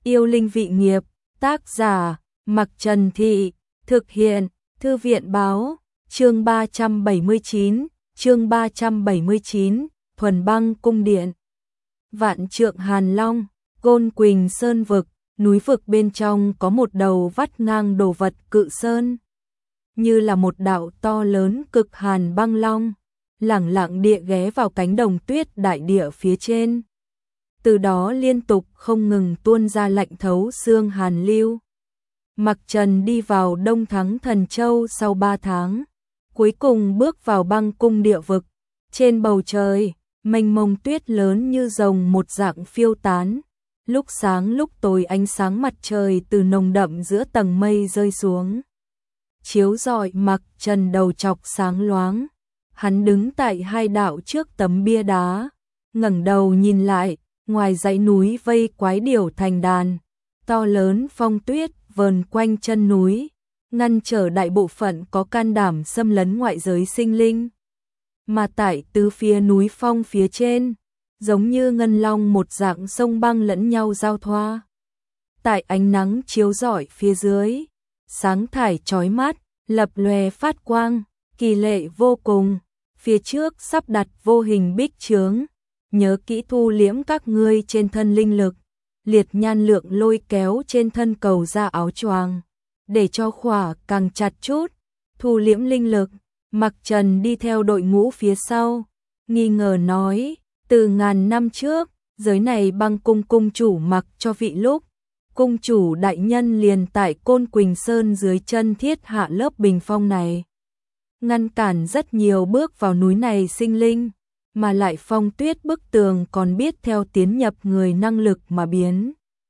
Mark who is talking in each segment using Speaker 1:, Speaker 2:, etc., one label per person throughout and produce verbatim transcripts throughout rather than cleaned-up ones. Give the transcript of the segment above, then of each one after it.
Speaker 1: Yêu linh vị nghiệp, tác giả, Mặc Trần Thị, thực hiện, Thư viện báo, chương ba trăm bảy mươi chín, chương ba trăm bảy mươi chín, Thuần Băng Cung Điện. Vạn Trượng Hàn Long, Côn Quỳnh Sơn vực, núi vực bên trong có một đầu vắt ngang đồ vật cự sơn. Như là một đạo to lớn cực hàn băng long, lẳng lặng địa ghé vào cánh đồng tuyết đại địa phía trên. Từ đó liên tục không ngừng tuôn ra lạnh thấu xương hàn lưu. Mặc Trần đi vào Đông Thắng Thần Châu sau ba tháng, cuối cùng bước vào băng cung địa vực. Trên bầu trời, mênh mông tuyết lớn như rồng một dạng phiêu tán. Lúc sáng lúc tối ánh sáng mặt trời từ nồng đậm giữa tầng mây rơi xuống, chiếu rọi Mặc Trần đầu trọc sáng loáng. Hắn đứng tại hai đạo trước tấm bia đá, ngẩng đầu nhìn lại, ngoài dãy núi vây quái điểu thành đàn, to lớn phong tuyết vờn quanh chân núi, ngăn trở đại bộ phận có can đảm xâm lấn ngoại giới sinh linh. Mà tại tứ phía núi phong phía trên, giống như ngân long một dạng sông băng lẫn nhau giao thoa. Tại ánh nắng chiếu rọi phía dưới, sáng thải chói mắt, lập lòe phát quang, kỳ lệ vô cùng. Phía trước sắp đặt vô hình bích chướng, nhớ kỹ thu liễm các ngươi trên thân linh lực. Liệt Nhan Lượng lôi kéo trên thân cầu ra áo choàng, để cho khỏa càng chặt chút, thu liễm linh lực. Mặc Trần đi theo đội ngũ phía sau, nghi ngờ nói, từ ngàn năm trước, giới này băng cung cung chủ mặc cho vị lúc, cung chủ đại nhân liền tại Côn Quỳnh Sơn dưới chân thiết hạ lớp bình phong này, ngăn cản rất nhiều bước vào núi này sinh linh, mà lại phong tuyết bức tường còn biết theo tiến nhập người năng lực mà biến.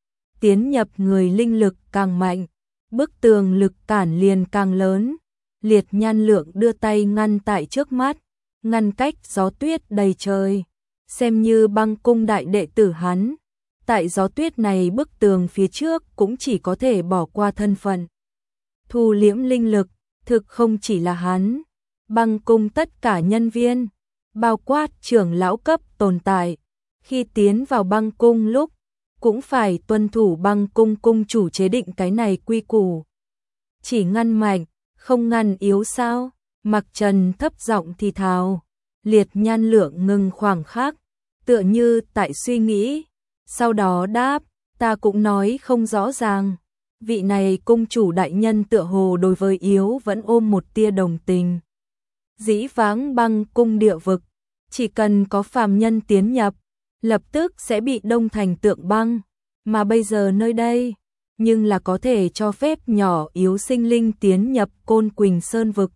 Speaker 1: Tiến nhập người linh lực càng mạnh, bức tường lực cản liền càng lớn. Liệt Nhan Lượng đưa tay ngăn tại trước mắt, ngăn cách gió tuyết đầy trời, xem như băng cung đại đệ tử hắn. Tại gió tuyết này bức tường phía trước cũng chỉ có thể bỏ qua thân phận. Thu liễm linh lực, thực không chỉ là hắn, băng cung tất cả nhân viên, bao quát trưởng lão cấp tồn tại, khi tiến vào băng cung lúc, cũng phải tuân thủ băng cung cung chủ chế định cái này quy củ. Chỉ ngăn mạnh, không ngăn yếu sao? Mặc Trần thấp giọng thì thào. Liệt Nhan Lượng ngừng khoảng khắc, tựa như tại suy nghĩ, sau đó đáp, ta cũng nói không rõ ràng. Vị này cung chủ đại nhân tựa hồ đối với yếu vẫn ôm một tia đồng tình. Dĩ vãng băng cung địa vực, chỉ cần có phàm nhân tiến nhập, lập tức sẽ bị đông thành tượng băng, mà bây giờ nơi đây, nhưng là có thể cho phép nhỏ yếu sinh linh tiến nhập Côn Quỳnh Sơn vực,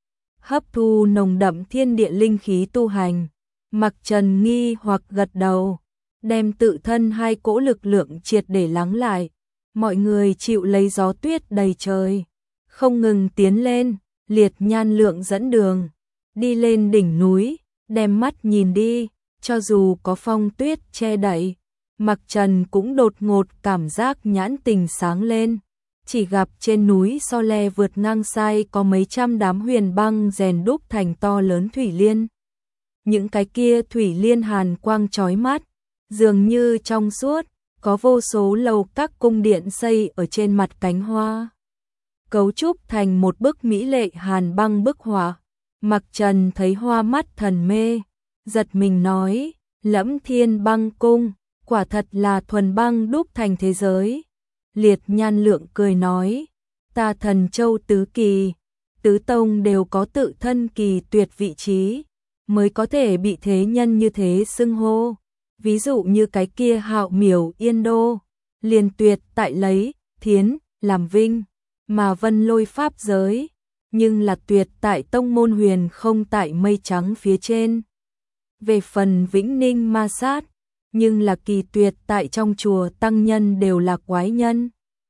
Speaker 1: hấp thu nồng đậm thiên địa linh khí tu hành. Mặc Trần nghi hoặc gật đầu, đem tự thân hai cỗ lực lượng triệt để lắng lại. Mọi người chịu lấy gió tuyết đầy trời, không ngừng tiến lên. Liệt Nhan Lượng dẫn đường, đi lên đỉnh núi, đem mắt nhìn đi, cho dù có phong tuyết che đậy, Mặc Trần cũng đột ngột cảm giác nhãn tình sáng lên. Chỉ gặp trên núi So Le vượt ngang sai có mấy trăm đám huyền băng rèn đúc thành to lớn thủy liên. Những cái kia thủy liên hàn quang chói mắt, dường như trong suốt, có vô số lầu các cung điện xây ở trên mặt cánh hoa, cấu trúc thành một bức mỹ lệ hàn băng bức họa. Mặc Trần thấy hoa mắt thần mê, giật mình nói, Lẫm Thiên Băng Cung, quả thật là thuần băng đúc thành thế giới. Liệt Nhan Lượng cười nói, ta Thần Châu tứ kỳ, tứ tông đều có tự thân kỳ tuyệt vị trí, mới có thể bị thế nhân như thế xưng hô. Ví dụ như cái kia Hạo Miểu Yên Đô, liền tuyệt tại lấy thiến làm vinh, mà Vân Lôi pháp giới, nhưng là tuyệt tại tông môn huyền không tại mây trắng phía trên. Về phần Vĩnh Ninh Ma Sát, nhưng là kỳ tuyệt tại trong chùa tăng nhân đều là quái nhân.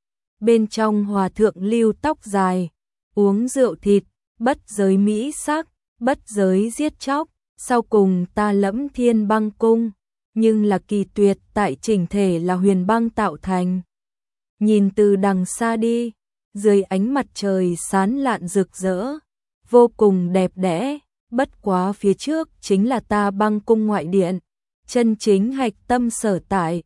Speaker 1: Bên trong hòa thượng lưu tóc dài, uống rượu thịt, bất giới mỹ sắc, bất giới giết chóc. Sau cùng ta Lẫm Thiên Băng Cung, nhưng là kỳ tuyệt tại chỉnh thể là huyền băng tạo thành. Nhìn từ đằng xa đi, dưới ánh mặt trời sáng lạn rực rỡ, vô cùng đẹp đẽ. Bất quá phía trước chính là ta băng cung ngoại điện, chân chính hạch tâm sở tại.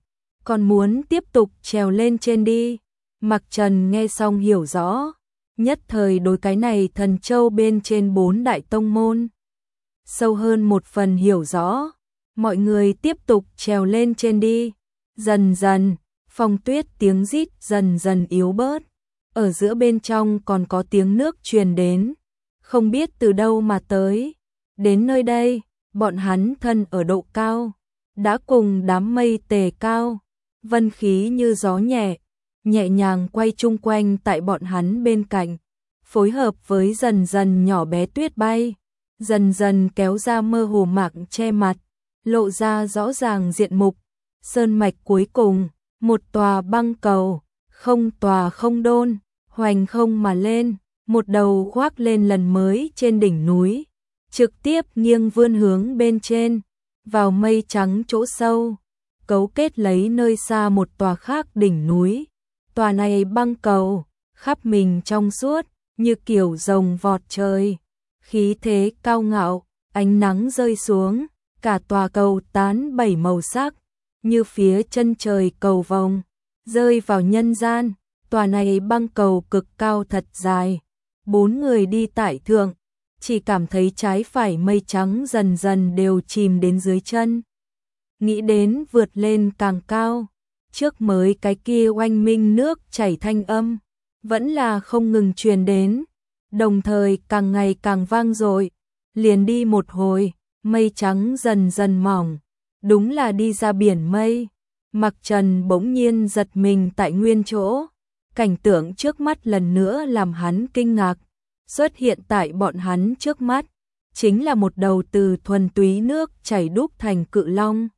Speaker 1: còn muốn tiếp tục trèo lên trên đi. Mặc Trần nghe xong hiểu rõ, nhất thời đối cái này thần châu bên trên bốn đại tông môn sâu hơn một phần hiểu rõ. Mọi người tiếp tục trèo lên trên đi. Dần dần, Phong Tuyết tiếng rít dần dần yếu bớt. Ở giữa bên trong còn có tiếng nước truyền đến, không biết từ đâu mà tới. Đến nơi đây, bọn hắn thân ở độ cao, đã cùng đám mây tề cao, vân khí như gió nhẹ, nhẹ nhàng quay chung quanh tại bọn hắn bên cạnh, phối hợp với dần dần nhỏ bé tuyết bay, dần dần kéo ra mơ hồ mạc che mặt, lộ ra rõ ràng diện mục. Sơn mạch cuối cùng, một tòa băng cầu, không tòa không đôn, hoành không mà lên, một đầu khoác lên lần mới trên đỉnh núi, trực tiếp nghiêng vươn hướng bên trên, vào mây trắng chỗ sâu, cấu kết lấy nơi xa một tòa khác đỉnh núi. Tòa này băng cầu, khắp mình trong suốt, như kiểu rồng vọt trời, khí thế cao ngạo, ánh nắng rơi xuống, cả tòa cầu tán bảy màu sắc, như phía chân trời cầu vồng, rơi vào nhân gian. Tòa này băng cầu cực cao thật dài, bốn người đi tại thượng, chỉ cảm thấy trái phải mây trắng dần dần đều chìm đến dưới chân. Nghĩ đến vượt lên càng cao, trước mới cái kia oanh minh nước chảy thanh âm, vẫn là không ngừng truyền đến, đồng thời càng ngày càng vang dội. Liền đi một hồi, mây trắng dần dần mỏng, đúng là đi ra biển mây. Mặc Trần bỗng nhiên giật mình tại nguyên chỗ, cảnh tượng trước mắt lần nữa làm hắn kinh ngạc. Xuất hiện tại bọn hắn trước mắt, chính là một đầu từ thuần túy nước chảy đúc thành cự long.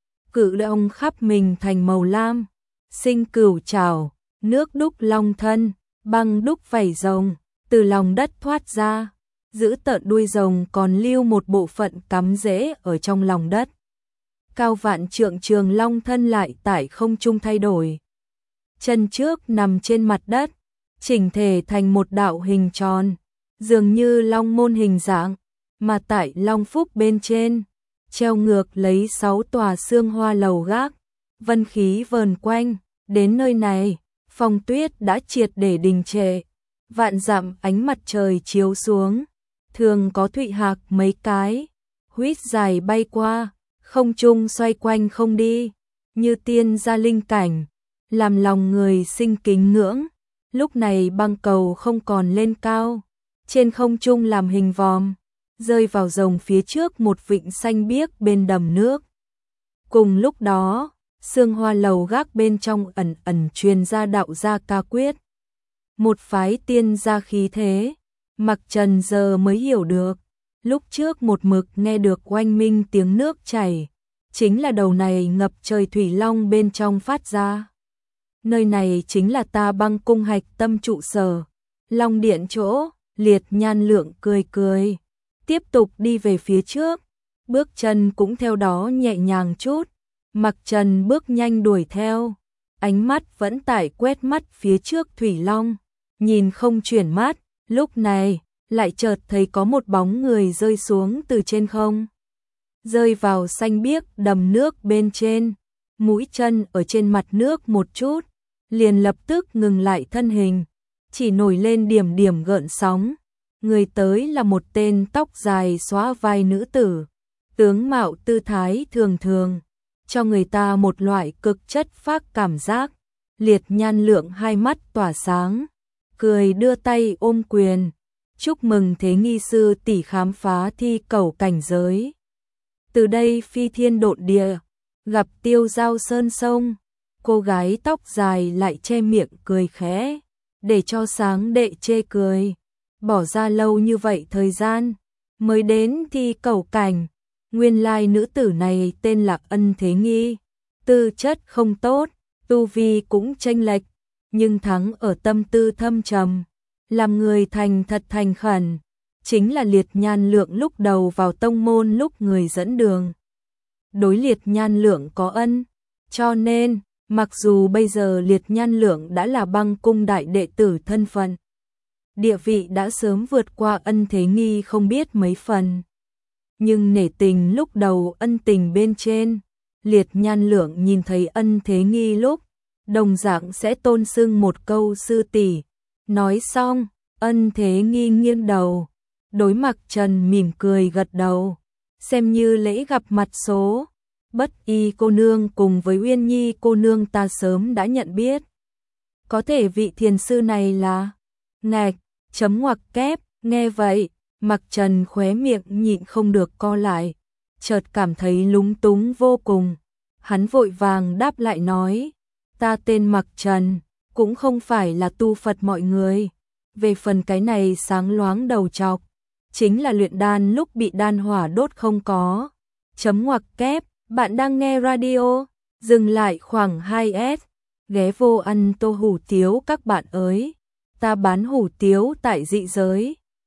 Speaker 1: Cự long khắp mình thành màu lam, sinh cửu trảo, nước đúc long thân, băng đúc vảy rồng, từ lòng đất thoát ra, giữ tợn đuôi rồng còn lưu một bộ phận cắm rễ ở trong lòng đất. Cao vạn trượng trường long thân lại tại không trung thay đổi. Chân trước nằm trên mặt đất, chỉnh thể thành một đạo hình tròn, dường như long môn hình dạng, mà tại long phúc bên trên, treo ngược lấy sáu tòa xương hoa lầu gác, vân khí vờn quanh. Đến nơi này, Phong Tuyết đã triệt để đình trệ, vạn dặm ánh mặt trời chiếu xuống, thường có thụy hạc mấy cái, huýt dài bay qua, không trung xoay quanh không đi, như tiên gia linh cảnh, làm lòng người sinh kính ngưỡng. Lúc này băng cầu không còn lên cao, trên không trung làm hình vòm, rơi vào rồng phía trước một vịnh xanh biếc bên đầm nước. Cùng lúc đó, xương hoa lầu gác bên trong ẩn ẩn truyền ra đạo gia ca quyết, một phái tiên gia khí thế. Mặc Trần giờ mới hiểu được, lúc trước một mực nghe được oanh minh tiếng nước chảy, chính là đầu này ngập trời thủy long bên trong phát ra. Nơi này chính là Ta Băng cung hạch tâm trụ sở, Long Điện chỗ. Liệt Nhan Lượng cười cười, tiếp tục đi về phía trước, bước chân cũng theo đó nhẹ nhàng chút. Mặc Trần bước nhanh đuổi theo, ánh mắt vẫn tại quét mắt phía trước thủy long, nhìn không chuyển mắt. Lúc này, lại chợt thấy có một bóng người rơi xuống từ trên không, rơi vào xanh biếc đầm nước bên trên, mũi chân ở trên mặt nước một chút, liền lập tức ngừng lại thân hình, chỉ nổi lên điểm điểm gợn sóng. Người tới là một tên tóc dài xóa vai nữ tử, tướng mạo tư thái thường thường, cho người ta một loại cực chất phác cảm giác. Liệt Nhan Lượng hai mắt tỏa sáng, cười đưa tay ôm quyền, chúc mừng Thế Nghi sư tỷ khám phá thi cẩu cảnh giới. Từ đây phi thiên độn địa, gặp tiêu giao sơn sông. Cô gái tóc dài lại che miệng cười khẽ, để cho sáng đệ chê cười. Bỏ ra lâu như vậy thời gian, mới đến thi cẩu cảnh. Nguyên lai nữ tử này tên là Ân Thế Nghi, tư chất không tốt, tu vi cũng chênh lệch, nhưng thắng ở tâm tư thâm trầm, làm người thành thật thành khẩn, chính là Liệt Nhan Lượng lúc đầu vào tông môn lúc người dẫn đường. Đối Liệt Nhan Lượng có ân, cho nên, mặc dù bây giờ Liệt Nhan Lượng đã là Băng cung đại đệ tử thân phận, địa vị đã sớm vượt qua Ân Thế Nghi không biết mấy phần. Nhưng nể tình lúc đầu ân tình bên trên, Liệt Nhan Lượng nhìn thấy Ân Thế Nghi lúc, đồng dạng sẽ tôn xưng một câu sư tỷ. Nói xong, Ân Thế Nghi nghiêng đầu, đối Mặc Trần mỉm cười gật đầu, xem như lễ gặp mặt số. Bất Y cô nương cùng với Uyên Nhi cô nương ta sớm đã nhận biết. Có thể vị thiền sư này là ngạch, chấm ngoặc kép, nghe vậy, Mặc Trần khóe miệng nhịn không được co lại, chợt cảm thấy lúng túng vô cùng. Hắn vội vàng đáp lại nói, ta tên Mặc Trần, cũng không phải là tu Phật mọi người. Về phần cái này sáng loáng đầu trọc, chính là luyện đan lúc bị đan hỏa đốt không có. Chấm ngoặc kép, bạn đang nghe radio, dừng lại khoảng hai S, ghé vô ăn tô hủ tiếu các bạn ơi. Ta bán hủ tiếu tại dị giới.